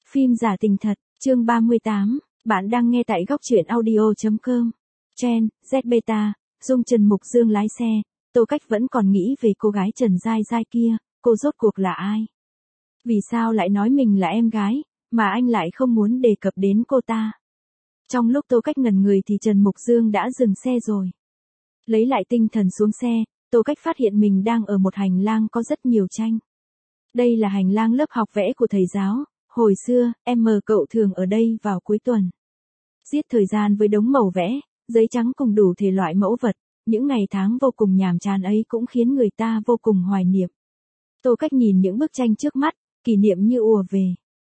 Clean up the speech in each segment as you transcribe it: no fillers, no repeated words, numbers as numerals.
Phim giả tình thật, chương 38, bạn đang nghe tại góc truyện audio.com. Chen, Z Beta, Dung Trần Mục Dương lái xe, Tô Cách vẫn còn nghĩ về cô gái Trần Giai Giai kia, cô rốt cuộc là ai? Vì sao lại nói mình là em gái, mà anh lại không muốn đề cập đến cô ta? Trong lúc Tô Cách ngẩn người thì Trần Mục Dương đã dừng xe rồi. Lấy lại tinh thần xuống xe, Tô Cách phát hiện mình đang ở một hành lang có rất nhiều tranh. Đây là hành lang lớp học vẽ của thầy giáo. Hồi xưa, em mờ cậu thường ở đây vào cuối tuần. Giết thời gian với đống màu vẽ, giấy trắng cùng đủ thể loại mẫu vật, những ngày tháng vô cùng nhàm chán ấy cũng khiến người ta vô cùng hoài niệm. Tô Cách nhìn những bức tranh trước mắt, kỷ niệm như ùa về.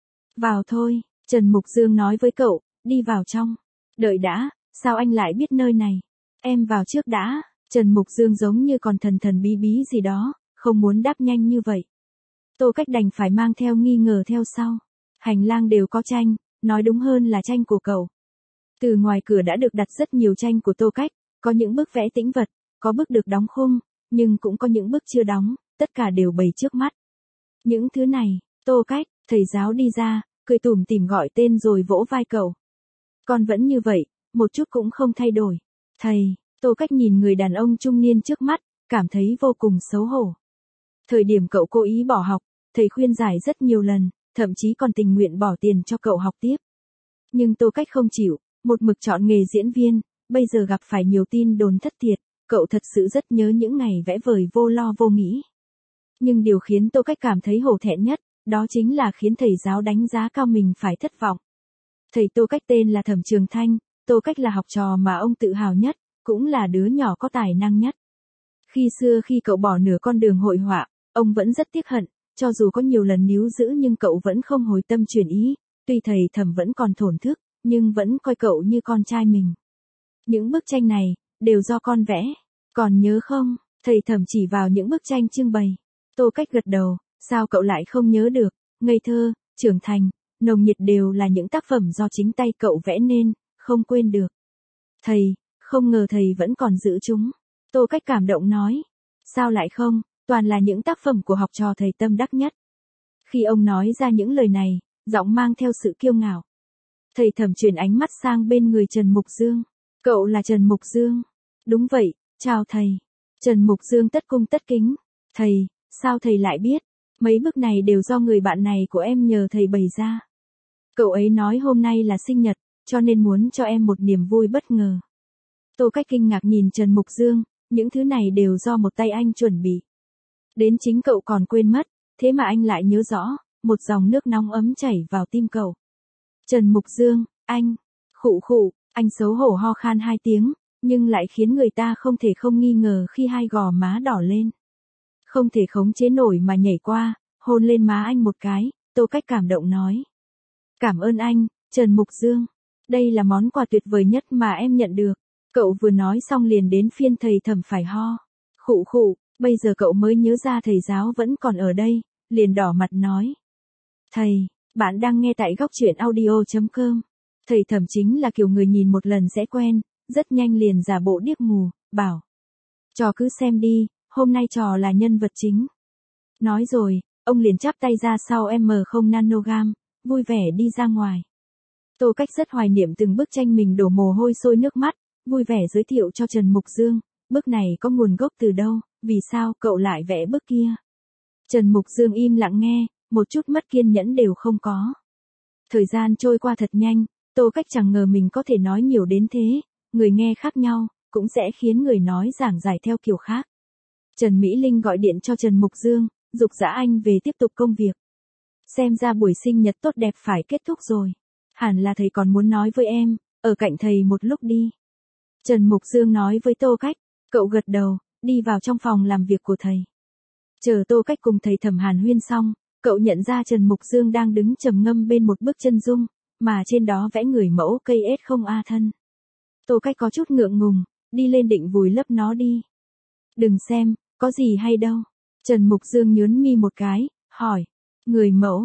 Vào thôi, Trần Mục Dương nói với cậu, đi vào trong. Đợi đã, sao anh lại biết nơi này? Em vào trước đã, Trần Mục Dương giống như còn thần thần bí bí gì đó, không muốn đáp nhanh như vậy. Tô Cách đành phải mang theo nghi ngờ theo sau. Hành lang đều có tranh, nói đúng hơn là tranh của cậu. Từ ngoài cửa đã được đặt rất nhiều tranh của Tô Cách, có những bức vẽ tĩnh vật, có bức được đóng khung, nhưng cũng có những bức chưa đóng, tất cả đều bày trước mắt. Những thứ này, Tô Cách, thầy giáo đi ra, cười tủm tỉm gọi tên rồi vỗ vai cậu. Con vẫn như vậy, một chút cũng không thay đổi. Thầy, Tô Cách nhìn người đàn ông trung niên trước mắt, cảm thấy vô cùng xấu hổ. Thời điểm cậu cố ý bỏ học, thầy khuyên giải rất nhiều lần, thậm chí còn tình nguyện bỏ tiền cho cậu học tiếp. Nhưng Tô Cách không chịu, một mực chọn nghề diễn viên, bây giờ gặp phải nhiều tin đồn thất thiệt, cậu thật sự rất nhớ những ngày vẽ vời vô lo vô nghĩ. Nhưng điều khiến Tô Cách cảm thấy hổ thẹn nhất, đó chính là khiến thầy giáo đánh giá cao mình phải thất vọng. Thầy Tô Cách tên là Thẩm Trường Thanh, Tô Cách là học trò mà ông tự hào nhất, cũng là đứa nhỏ có tài năng nhất. Khi xưa khi cậu bỏ nửa con đường hội họa, ông vẫn rất tiếc hận. Cho dù có nhiều lần níu giữ nhưng cậu vẫn không hồi tâm chuyển ý, tuy thầy Thẩm vẫn còn thổn thức, nhưng vẫn coi cậu như con trai mình. Những bức tranh này, đều do con vẽ, còn nhớ không? Thầy Thẩm chỉ vào những bức tranh trưng bày. Tô Cách gật đầu, sao cậu lại không nhớ được? Ngây thơ, trưởng thành, nồng nhiệt đều là những tác phẩm do chính tay cậu vẽ nên, không quên được. Thầy, không ngờ thầy vẫn còn giữ chúng. Tô Cách cảm động nói. Sao lại không? Toàn là những tác phẩm của học trò thầy tâm đắc nhất. Khi ông nói ra những lời này, giọng mang theo sự kiêu ngạo. Thầy Thẩm chuyển ánh mắt sang bên người Trần Mục Dương. Cậu là Trần Mục Dương. Đúng vậy, chào thầy. Trần Mục Dương tất cung tất kính. Thầy, sao thầy lại biết? Mấy bức này đều do người bạn này của em nhờ thầy bày ra. Cậu ấy nói hôm nay là sinh nhật, cho nên muốn cho em một niềm vui bất ngờ. Tô Cách kinh ngạc nhìn Trần Mục Dương, những thứ này đều do một tay anh chuẩn bị. Đến chính cậu còn quên mất, thế mà anh lại nhớ rõ, một dòng nước nóng ấm chảy vào tim cậu. Trần Mục Dương, anh, khụ, anh xấu hổ ho khan 2 tiếng, nhưng lại khiến người ta không thể không nghi ngờ khi hai gò má đỏ lên. Không thể khống chế nổi mà nhảy qua, hôn lên má anh một cái, Tô Cách cảm động nói. Cảm ơn anh, Trần Mục Dương, đây là món quà tuyệt vời nhất mà em nhận được. Cậu vừa nói xong liền đến phiên thầy Thẩm phải ho. Khụ. Bây giờ cậu mới nhớ ra thầy giáo vẫn còn ở đây, liền đỏ mặt nói. Thầy, bạn đang nghe tại góc truyện audio.com. Thầy Thẩm chính là kiểu người nhìn một lần sẽ quen, rất nhanh liền giả bộ điếc mù, bảo. Trò cứ xem đi, hôm nay trò là nhân vật chính. Nói rồi, ông liền chắp tay ra sau M0 nanogam, vui vẻ đi ra ngoài. Tô Cách rất hoài niệm từng bức tranh mình đổ mồ hôi sôi nước mắt, vui vẻ giới thiệu cho Trần Mục Dương, bức này có nguồn gốc từ đâu? Vì sao cậu lại vẽ bức kia? Trần Mục Dương im lặng nghe, một chút mất kiên nhẫn đều không có. Thời gian trôi qua thật nhanh, Tô Cách chẳng ngờ mình có thể nói nhiều đến thế, người nghe khác nhau, cũng sẽ khiến người nói giảng giải theo kiểu khác. Trần Mỹ Linh gọi điện cho Trần Mục Dương, giục giã anh về tiếp tục công việc. Xem ra buổi sinh nhật tốt đẹp phải kết thúc rồi. Hẳn là thầy còn muốn nói với em, ở cạnh thầy một lúc đi. Trần Mục Dương nói với Tô Cách, cậu gật đầu. Đi vào trong phòng làm việc của thầy. Chờ Tô Cách cùng thầy Thẩm hàn huyên xong, cậu nhận ra Trần Mục Dương đang đứng trầm ngâm bên một bức chân dung, mà trên đó vẽ người mẫu cây S0A thân. Tô Cách có chút ngượng ngùng, đi lên định vùi lấp nó đi. Đừng xem, có gì hay đâu. Trần Mục Dương nhướng mi một cái, hỏi. Người mẫu,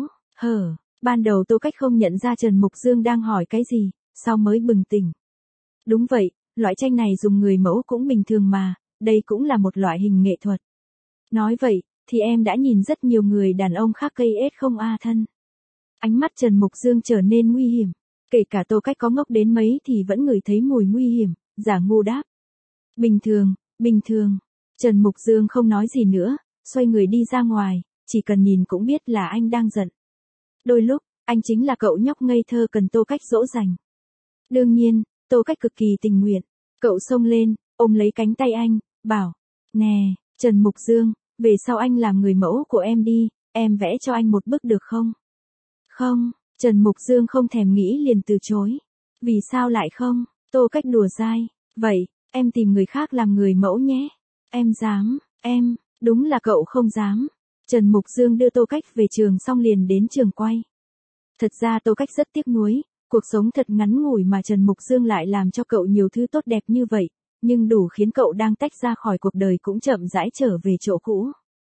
ban đầu Tô Cách không nhận ra Trần Mục Dương đang hỏi cái gì, sau mới bừng tỉnh. Đúng vậy, loại tranh này dùng người mẫu cũng bình thường mà. Đây cũng là một loại hình nghệ thuật. Nói vậy, thì em đã nhìn rất nhiều người đàn ông khác cây S0A thân. Ánh mắt Trần Mục Dương trở nên nguy hiểm. Kể cả Tô Cách có ngốc đến mấy thì vẫn ngửi thấy mùi nguy hiểm, giả ngu đáp. Bình thường, bình thường. Trần Mục Dương không nói gì nữa, xoay người đi ra ngoài, chỉ cần nhìn cũng biết là anh đang giận. Đôi lúc, anh chính là cậu nhóc ngây thơ cần Tô Cách dỗ dành. Đương nhiên, Tô Cách cực kỳ tình nguyện. Cậu xông lên, ôm lấy cánh tay anh, bảo. Nè, Trần Mục Dương, về sau anh làm người mẫu của em đi, em vẽ cho anh một bức được không? Không, Trần Mục Dương không thèm nghĩ liền từ chối. Vì sao lại không? Tô Cách đùa dai. Vậy, em tìm người khác làm người mẫu nhé. Em dám, em, đúng là cậu không dám. Trần Mục Dương đưa Tô Cách về trường xong liền đến trường quay. Thật ra Tô Cách rất tiếc nuối, cuộc sống thật ngắn ngủi mà Trần Mục Dương lại làm cho cậu nhiều thứ tốt đẹp như vậy, nhưng đủ khiến cậu đang tách ra khỏi cuộc đời cũng chậm rãi trở về chỗ cũ.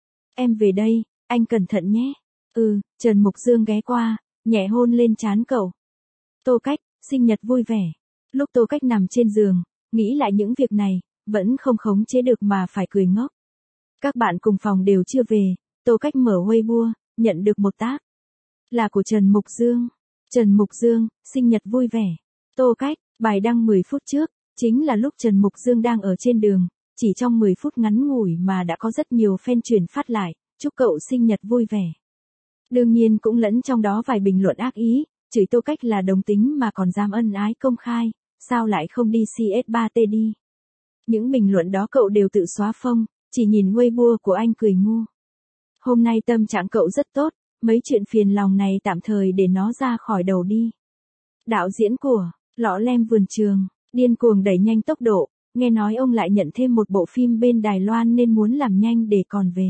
Em về đây, anh cẩn thận nhé. Trần Mục Dương ghé qua, nhẹ hôn lên trán cậu. Tô Cách, sinh nhật vui vẻ. Lúc Tô Cách nằm trên giường, nghĩ lại những việc này, vẫn không khống chế được mà phải cười ngốc. Các bạn cùng phòng đều chưa về, Tô Cách mở Weibo, nhận được một tag. Là của Trần Mục Dương. Trần Mục Dương, sinh nhật vui vẻ. Tô Cách, bài đăng 10 phút trước, chính là lúc Trần Mục Dương đang ở trên đường, chỉ trong 10 phút ngắn ngủi mà đã có rất nhiều fan chuyển phát lại, chúc cậu sinh nhật vui vẻ. Đương nhiên cũng lẫn trong đó vài bình luận ác ý, chửi Tô Cách là đồng tính mà còn dám ân ái công khai, sao lại không đi CS3T đi. Những bình luận đó cậu đều tự xóa phông, chỉ nhìn Weibo của anh cười ngu. Hôm nay tâm trạng cậu rất tốt, mấy chuyện phiền lòng này tạm thời để nó ra khỏi đầu đi. Đạo diễn của Lọ Lem Vườn Trường, điên cuồng đẩy nhanh tốc độ, nghe nói ông lại nhận thêm một bộ phim bên Đài Loan nên muốn làm nhanh để còn về.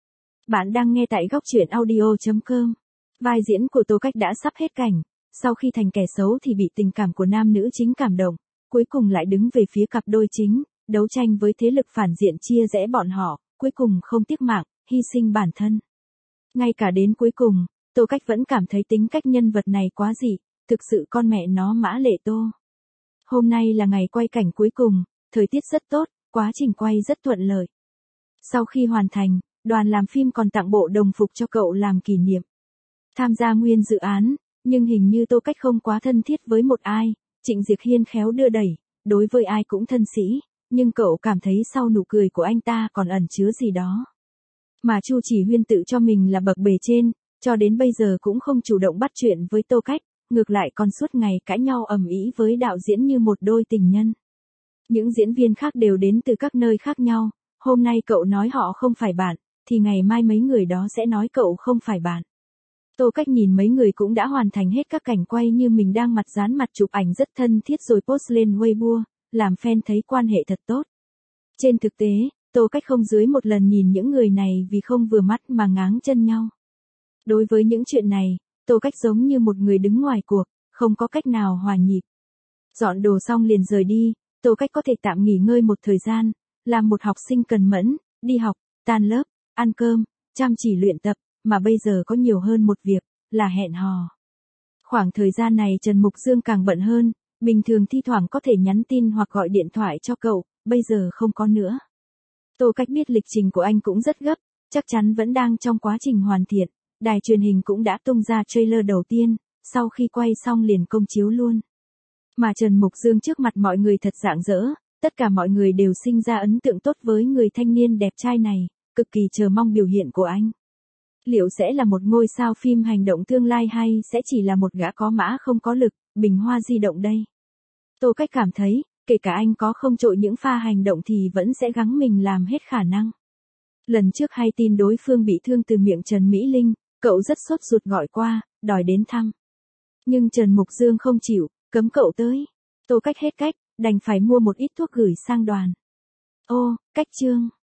Bạn đang nghe tại góc truyện audio.com. Vai diễn của Tô Cách đã sắp hết cảnh, sau khi thành kẻ xấu thì bị tình cảm của nam nữ chính cảm động, cuối cùng lại đứng về phía cặp đôi chính, đấu tranh với thế lực phản diện chia rẽ bọn họ, cuối cùng không tiếc mạng, hy sinh bản thân. Ngay cả đến cuối cùng, Tô Cách vẫn cảm thấy tính cách nhân vật này quá dị, thực sự con mẹ nó Mã Lệ Tô. Hôm nay là ngày quay cảnh cuối cùng, thời tiết rất tốt, quá trình quay rất thuận lợi. Sau khi hoàn thành, đoàn làm phim còn tặng bộ đồng phục cho cậu làm kỷ niệm. Tham gia nguyên dự án, nhưng hình như Tô Cách không quá thân thiết với một ai, Trịnh Diệc Hiên khéo đưa đẩy, đối với ai cũng thân sĩ, nhưng cậu cảm thấy sau nụ cười của anh ta còn ẩn chứa gì đó. Mà Chu Chỉ Huyên tự cho mình là bậc bề trên, cho đến bây giờ cũng không chủ động bắt chuyện với Tô Cách, ngược lại còn suốt ngày cãi nhau ầm ĩ với đạo diễn như một đôi tình nhân. Những diễn viên khác đều đến từ các nơi khác nhau, hôm nay cậu nói họ không phải bạn, thì ngày mai mấy người đó sẽ nói cậu không phải bạn. Tô Cách nhìn mấy người cũng đã hoàn thành hết các cảnh quay như mình đang mặt dán mặt chụp ảnh rất thân thiết rồi post lên Weibo, làm fan thấy quan hệ thật tốt. Trên thực tế, Tô Cách không dưới một lần nhìn những người này vì không vừa mắt mà ngáng chân nhau. Đối với những chuyện này, Tô Cách giống như một người đứng ngoài cuộc, không có cách nào hòa nhịp. Dọn đồ xong liền rời đi, Tô Cách có thể tạm nghỉ ngơi một thời gian, làm một học sinh cần mẫn, đi học, tan lớp, ăn cơm, chăm chỉ luyện tập, mà bây giờ có nhiều hơn một việc, là hẹn hò. Khoảng thời gian này Trần Mục Dương càng bận hơn, bình thường thi thoảng có thể nhắn tin hoặc gọi điện thoại cho cậu, bây giờ không có nữa. Tô Cách biết lịch trình của anh cũng rất gấp, chắc chắn vẫn đang trong quá trình hoàn thiện, đài truyền hình cũng đã tung ra trailer đầu tiên, sau khi quay xong liền công chiếu luôn. Mà Trần Mục Dương trước mặt mọi người thật rạng rỡ, tất cả mọi người đều sinh ra ấn tượng tốt với người thanh niên đẹp trai này, cực kỳ chờ mong biểu hiện của anh. Liệu sẽ là một ngôi sao phim hành động tương lai hay sẽ chỉ là một gã có mã không có lực, bình hoa di động đây? Tô Cách cảm thấy, kể cả anh có không trội những pha hành động thì vẫn sẽ gắng mình làm hết khả năng. Lần trước hay tin đối phương bị thương từ miệng Trần Mỹ Linh, cậu rất sốt ruột gọi qua, đòi đến thăm. Nhưng Trần Mục Dương không chịu, cấm cậu tới. Tô Cách hết cách, đành phải mua một ít thuốc gửi sang đoàn. Ô, Cách Trương.